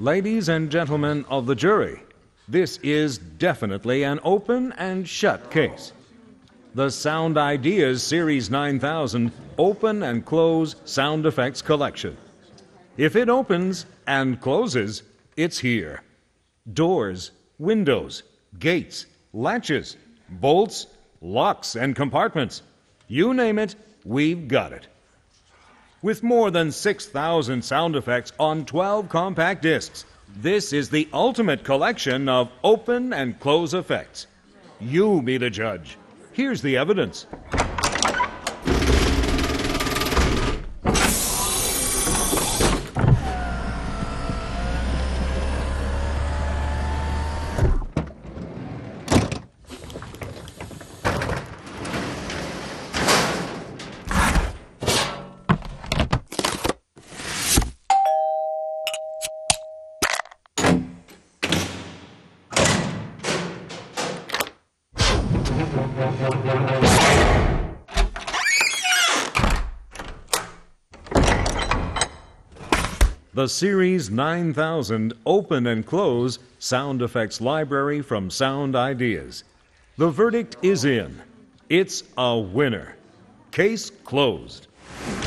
Ladies and gentlemen of the jury, this is definitely an open and shut case. The Sound Ideas Series 9000 Open and Close Sound Effects Collection. If it opens and closes, it's here. Doors, windows, gates, latches, bolts, locks, and compartments. You name it, we've got it. With more than 6,000 sound effects on 12 compact discs, this is the ultimate collection of open and close effects. You be the judge. Here's the evidence. The Series 9000 Open and Close Sound Effects Library from Sound Ideas. The verdict is in. It's a winner. Case closed.